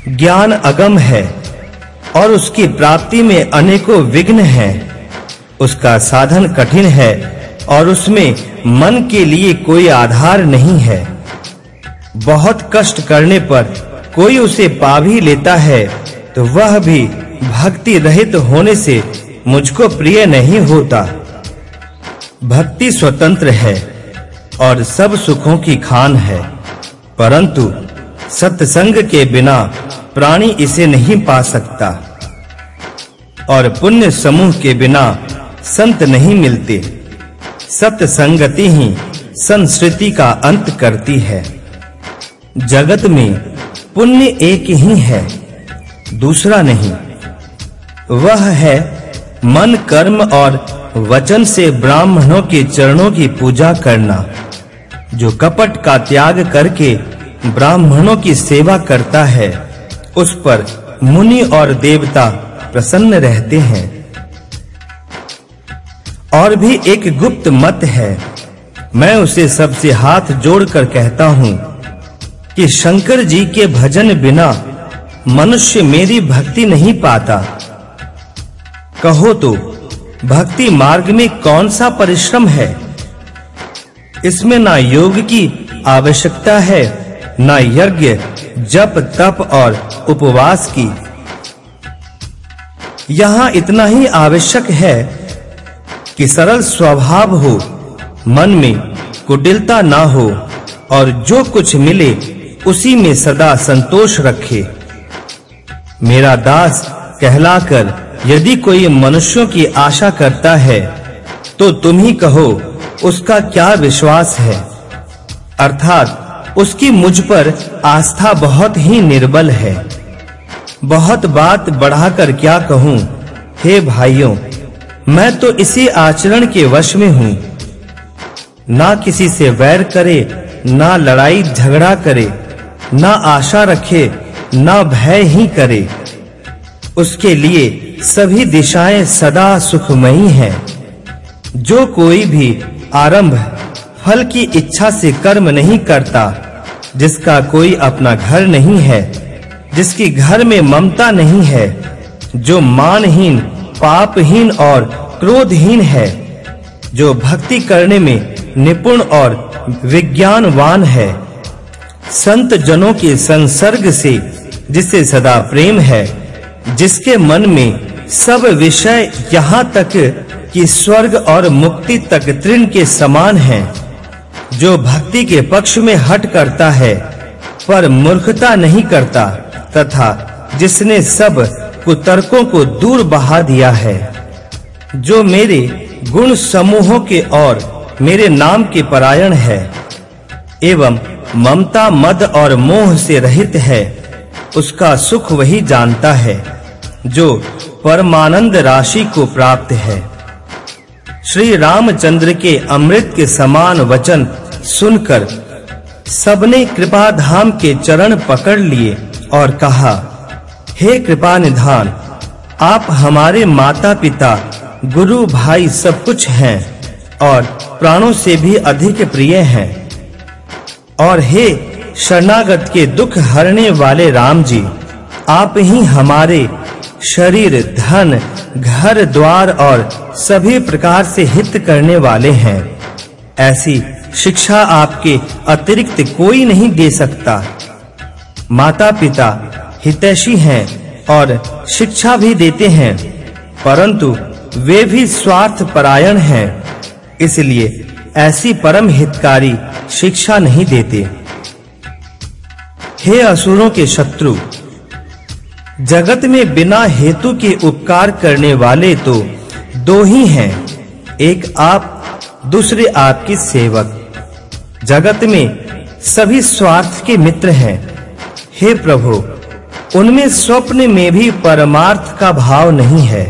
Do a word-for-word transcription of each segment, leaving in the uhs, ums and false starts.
ज्ञान अगम है और उसकी प्राप्ति में अनेकों विघ्न हैं। उसका साधन कठिन है और उसमें मन के लिए कोई आधार नहीं है। बहुत कष्ट करने पर कोई उसे पा भी लेता है तो वह भी भक्ति रहित होने से मुझको प्रिय नहीं होता। भक्ति स्वतंत्र है और सब सुखों की खान है, परंतु सत्संग के बिना प्राणी इसे नहीं पा सकता और पुण्य समूह के बिना संत नहीं मिलते। सत्संगति ही संस्कृति का अंत करती है। जगत में पुण्य एक ही है, दूसरा नहीं। वह है मन, कर्म और वचन से ब्राह्मणों के चरणों की पूजा करना। जो कपट का त्याग करके ब्राह्मणों की सेवा करता है, उस पर मुनि और देवता प्रसन्न रहते हैं। और भी एक गुप्त मत है, मैं उसे सबसे हाथ जोड़कर कहता हूँ कि शंकर जी के भजन बिना मनुष्य मेरी भक्ति नहीं पाता। कहो तो भक्ति मार्ग में कौन सा परिश्रम है? इसमें ना योग की आवश्यकता है, ना यज्ञ, जप, तप और उपवास की। यहाँ इतना ही आवश्यक है कि सरल स्वभाव हो, मन में कुटिलता ना हो और जो कुछ मिले उसी में सदा संतोष रखे। मेरा दास कहलाकर यदि कोई मनुष्यों की आशा करता है तो तुम ही कहो उसका क्या विश्वास है। अर्थात उसकी मुझ पर आस्था बहुत ही निर्बल है। बहुत बात बढ़ाकर क्या कहूँ, हे भाइयों, मैं तो इसी आचरण के वश में हूँ। ना किसी से वैर करे, ना लड़ाई झगड़ा करे, ना आशा रखे, ना भय ही करे। उसके लिए सभी दिशाएं सदा सुखमयी हैं। जो कोई भी आरंभ फल की इच्छा से कर्म नहीं करता, जिसका कोई अपना घर नहीं है, जिसकी घर में ममता नहीं है, जो मानहीन, पापहीन और क्रोधहीन है, जो भक्ति करने में निपुण और विज्ञानवान है, संत जनों के संसर्ग से जिसे सदा प्रेम है, जिसके मन में सब विषय यहाँ तक कि स्वर्ग और मुक्ति तक तृण के समान हैं, जो भक्ति के पक्ष में हट करता है पर मूर्खता नहीं करता, तथा जिसने सब कुतर्कों को दूर बहा दिया है, जो मेरे गुण समूहों के और मेरे नाम के परायण है एवं ममता, मद और मोह से रहित है, उसका सुख वही जानता है जो परमानंद राशि को प्राप्त है। श्री रामचंद्र के अमृत के समान वचन सुनकर सबने कृपा धाम के चरण पकड़ लिए और कहा, हे कृपा निधान, आप हमारे माता पिता, गुरु, भाई सब कुछ हैं और प्राणों से भी अधिक प्रिय हैं। और हे शरणागत के दुख हरने वाले राम जी, आप ही हमारे शरीर, धन, घर द्वार और सभी प्रकार से हित करने वाले हैं। ऐसी शिक्षा आपके अतिरिक्त कोई नहीं दे सकता। माता पिता हितैषी हैं और शिक्षा भी देते हैं, परंतु वे भी स्वार्थ परायण हैं, इसलिए ऐसी परम हितकारी शिक्षा नहीं देते। हे असुरों के शत्रु, जगत में बिना हेतु के उपकार करने वाले तो दो ही हैं, एक आप, दूसरे आपके सेवक। जगत में सभी स्वार्थ के मित्र हैं। हे प्रभु, उनमें स्वप्न में भी परमार्थ का भाव नहीं है।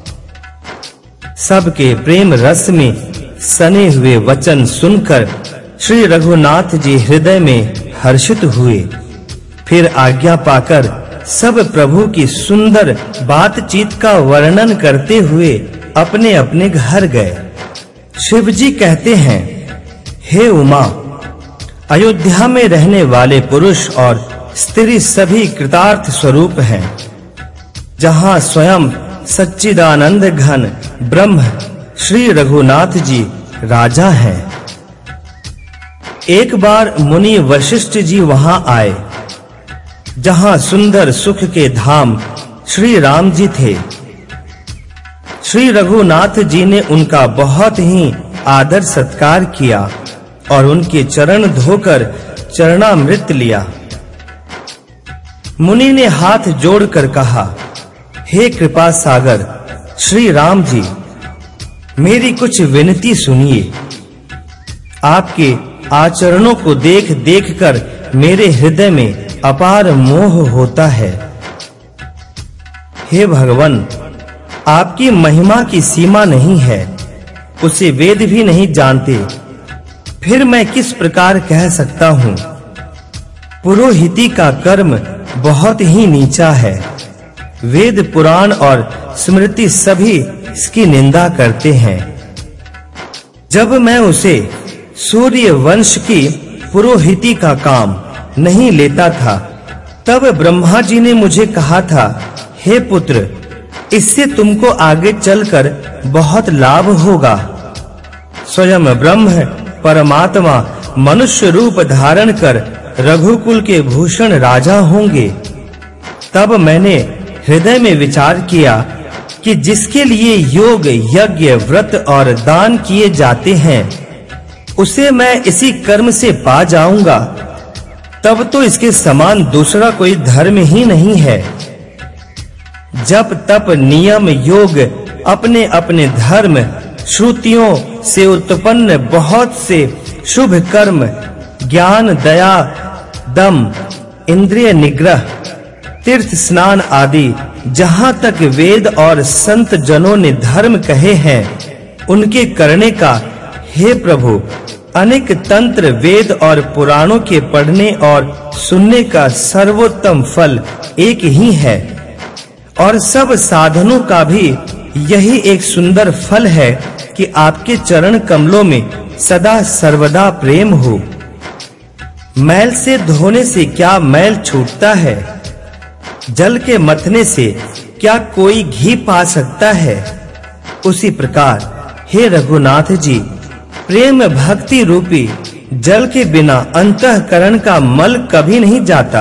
सबके प्रेम रस में सने हुए वचन सुनकर श्री रघुनाथ जी हृदय में हर्षित हुए। फिर आज्ञा पाकर सब प्रभु की सुंदर बातचीत का वर्णन करते हुए अपने-अपने घर गए। शिव जी कहते हैं, हे उमा, अयोध्या में रहने वाले पुरुष और स्त्री सभी कृतार्थ स्वरूप हैं। जहां स्वयं सच्चिदानंद घन ब्रह्म श्री रघुनाथ जी राजा हैं। एक बार मुनि वशिष्ठ जी वहां आए, जहां सुंदर सुख के धाम श्री राम जी थे। श्री रघुनाथ जी ने उनका बहुत ही आदर सत्कार किया और उनके चरण धोकर चरणामृत लिया। मुनि ने हाथ जोड़कर कहा, हे कृपा सागर श्री राम जी, मेरी कुछ विनती सुनिए। आपके आचरणों को देख देखकर मेरे हृदय में अपार मोह होता है। हे भगवान, आपकी महिमा की सीमा नहीं है, उसे वेद भी नहीं जानते, फिर मैं किस प्रकार कह सकता हूँ? पुरोहिती का कर्म बहुत ही नीचा है। वेद पुराण और स्मृति सभी इसकी निंदा करते हैं। जब मैं उसे सूर्य वंश की पुरोहिती का काम नहीं लेता था, तब ब्रह्मा जी ने मुझे कहा था, हे पुत्र, इससे तुमको आगे चलकर बहुत लाभ होगा। स्वयं ब्रह्म परमात्मा मनुष्य रूप धारण कर रघुकुल के भूषण राजा होंगे। तब मैंने हृदय में विचार किया कि जिसके लिए योग, यज्ञ, व्रत और दान किए जाते हैं, उसे मैं इसी कर्म से पा जाऊंगा। तब तो इसके समान दूसरा कोई धर्म ही नहीं है। जप, तप, नियम, योग, अपने अपने धर्म, श्रुतियों से उत्पन्न बहुत से शुभ कर्म, ज्ञान, दया, दम, इंद्रिय निग्रह, तीर्थ स्नान आदि जहां तक वेद और संत जनों ने धर्म कहे हैं, उनके करने का हे प्रभु अनेक तंत्र, वेद और पुराणों के पढ़ने और सुनने का सर्वोत्तम फल एक ही है। और सब साधनों का भी यही एक सुंदर फल है कि आपके चरण कमलों में सदा सर्वदा प्रेम हो। मैल से धोने से क्या मैल छूटता है? जल के मथने से क्या कोई घी पा सकता है? उसी प्रकार हे रघुनाथ जी, प्रेम भक्ति रूपी जल के बिना अंतःकरण का मल कभी नहीं जाता।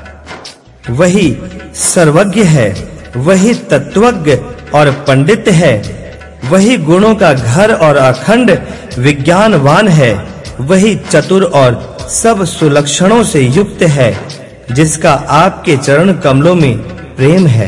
वही सर्वज्ञ है, वही तत्वज्ञ और पंडित है, वही गुणों का घर और अखंड विज्ञानवान है, वही चतुर और सब सुलक्षणों से युक्त है, जिसका आपके चरण कमलों में प्रेम है।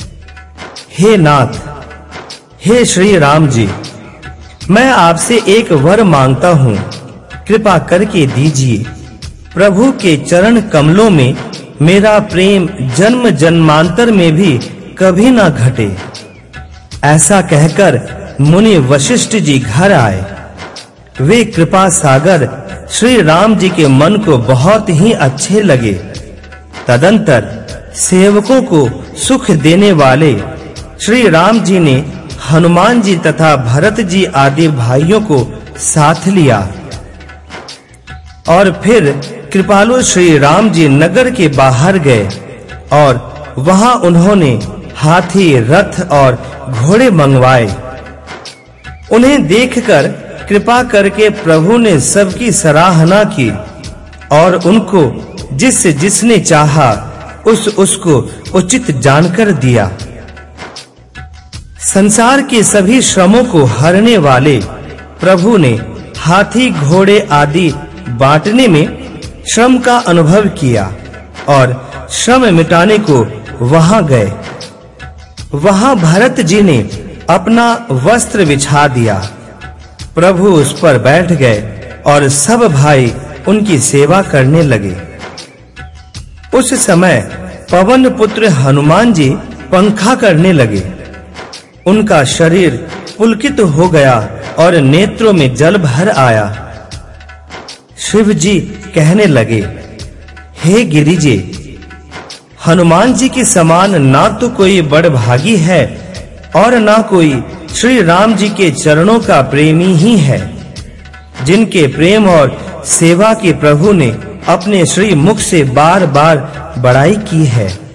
हे नाथ, हे श्री राम जी, मैं आपसे एक वर मांगता हूँ, कृपा करके दीजिए। प्रभु के चरण कमलों में मेरा प्रेम जन्म जन्मांतर में भी कभी ना घटे। ऐसा कहकर मुनि वशिष्ठ जी घर आए। वे कृपा सागर श्री राम जी के मन को बहुत ही अच्छे लगे। तदंतर सेवकों को सुख देने वाले श्री राम जी ने हनुमान जी तथा भरत जी आदि भाइयों को साथ लिया और फिर कृपालु श्री राम जी नगर के बाहर गए और वहां उन्होंने हाथी, रथ और घोड़े मंगवाए। उन्हें देखकर कृपा करके प्रभु ने सबकी सराहना की और उनको जिस जिसने चाहा उस उसको उचित जानकर दिया। संसार के सभी श्रमों को हरने वाले प्रभु ने हाथी, घोड़े आदि बांटने में श्रम का अनुभव किया और श्रम मिटाने को वहां गए। वहां भरत जी ने अपना वस्त्र बिछा दिया। प्रभु उस पर बैठ गए और सब भाई उनकी सेवा करने लगे। उस समय पवन पुत्र हनुमान जी पंखा करने लगे। उनका शरीर पुलकित हो गया और नेत्रों में जल भर आया। शिव जी कहने लगे, हे गिरिजे, हनुमान जी के समान ना तो कोई बड़भागी है और ना कोई श्री राम जी के चरणों का प्रेमी ही है, जिनके प्रेम और सेवा के प्रभु ने अपने श्री मुख से बार-बार बड़ाई की है।